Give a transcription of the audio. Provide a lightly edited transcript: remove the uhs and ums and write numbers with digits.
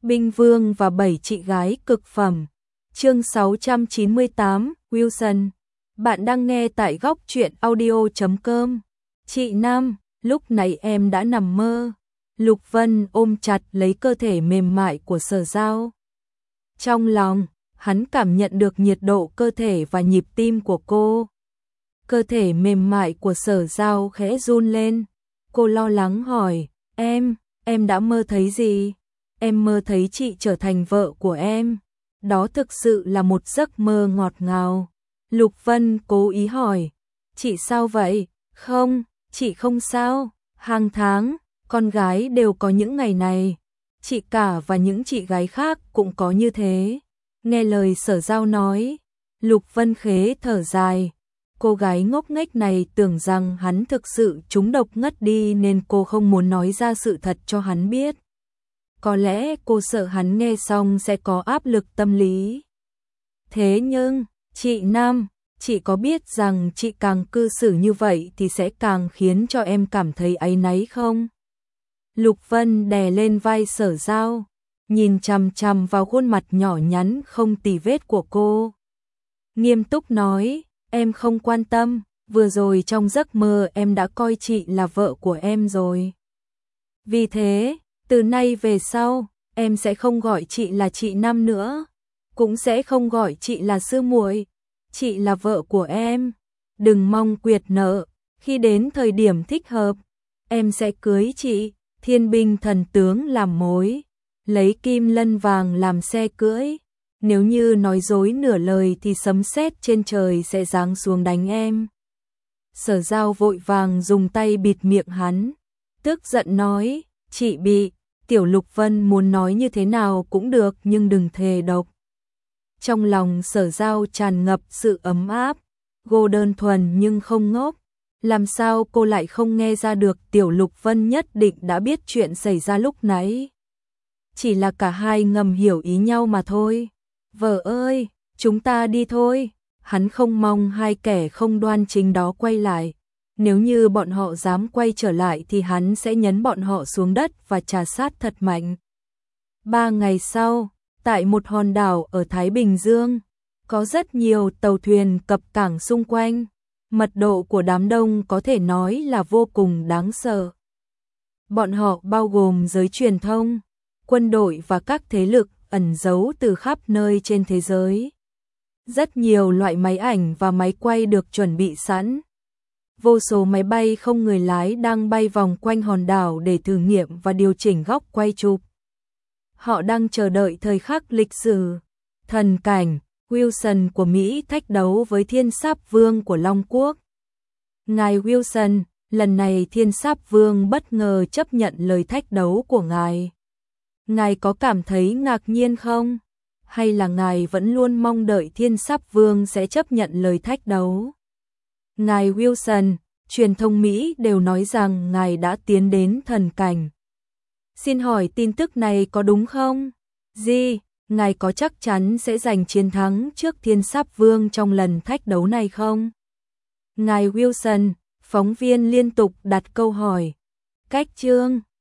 Binh Vương và 7 chị gái cực phẩm. Chương 698, Wilson. Bạn đang nghe tại góc truyện audio.com. Chị Nam, lúc này em đã nằm mơ. Lục Vân ôm chặt lấy cơ thể mềm mại của Sở Giao. Trong lòng, hắn cảm nhận được nhiệt độ cơ thể và nhịp tim của cô. Cơ thể mềm mại của Sở Giao khẽ run lên. Cô lo lắng hỏi, em đã mơ thấy gì? Em mơ thấy chị trở thành vợ của em. Đó thực sự là một giấc mơ ngọt ngào. Lục Vân cố ý hỏi, chị sao vậy? Không, chị không sao. Hàng tháng, con gái đều có những ngày này. Chị cả và những chị gái khác cũng có như thế. Nghe lời Sở Giao nói, Lục Vân khẽ thở dài. Cô gái ngốc nghếch này tưởng rằng hắn thực sự trúng độc ngất đi nên cô không muốn nói ra sự thật cho hắn biết. Có lẽ cô sợ hắn nghe xong sẽ có áp lực tâm lý. Thế nhưng, chị Nam, chị có biết rằng chị càng cư xử như vậy thì sẽ càng khiến cho em cảm thấy áy náy không? Lục Vân đè lên vai Sở Giao, nhìn chằm chằm vào khuôn mặt nhỏ nhắn không tì vết của cô. Nghiêm túc nói, em không quan tâm, vừa rồi trong giấc mơ em đã coi chị là vợ của em rồi. Vì thế, từ nay về sau, em sẽ không gọi chị là chị Nam nữa, cũng sẽ không gọi chị là sư muội, chị là vợ của em. Đừng mong quyệt nợ, khi đến thời điểm thích hợp, em sẽ cưới chị, thiên binh thần tướng làm mối, lấy kim lân vàng làm xe cưỡi. Nếu như nói dối nửa lời thì sấm sét trên trời sẽ giáng xuống đánh em. Sở Giao vội vàng dùng tay bịt miệng hắn, tức giận nói, chị bị, Tiểu Lục Vân muốn nói như thế nào cũng được nhưng đừng thề độc. Trong lòng Sở Giao tràn ngập sự ấm áp, cô đơn thuần nhưng không ngốc. Làm sao cô lại không nghe ra được Tiểu Lục Vân nhất định đã biết chuyện xảy ra lúc nãy. Chỉ là cả hai ngầm hiểu ý nhau mà thôi. Vợ ơi, chúng ta đi thôi. Hắn không mong hai kẻ không đoan chính đó quay lại. Nếu như bọn họ dám quay trở lại thì hắn sẽ nhấn bọn họ xuống đất và trà sát thật mạnh. 3 ngày sau, tại một hòn đảo ở Thái Bình Dương, có rất nhiều tàu thuyền cập cảng xung quanh. Mật độ của đám đông có thể nói là vô cùng đáng sợ. Bọn họ bao gồm giới truyền thông, quân đội và các thế lực ẩn giấu từ khắp nơi trên thế giới. Rất nhiều loại máy ảnh và máy quay được chuẩn bị sẵn. Vô số máy bay không người lái đang bay vòng quanh hòn đảo để thử nghiệm và điều chỉnh góc quay chụp. Họ đang chờ đợi thời khắc lịch sử. Thần cảnh, Wilson của Mỹ thách đấu với Thiên Sáp Vương của Long Quốc. Ngài Wilson, lần này Thiên Sáp Vương bất ngờ chấp nhận lời thách đấu của ngài. Ngài có cảm thấy ngạc nhiên không? Hay là ngài vẫn luôn mong đợi Thiên Sáp Vương sẽ chấp nhận lời thách đấu? Ngài Wilson, truyền thông Mỹ đều nói rằng ngài đã tiến đến thần cảnh. Xin hỏi tin tức này có đúng không? Ngài có chắc chắn sẽ giành chiến thắng trước Thiên Sáp Vương trong lần thách đấu này không? Ngài Wilson, phóng viên liên tục đặt câu hỏi. Cách chương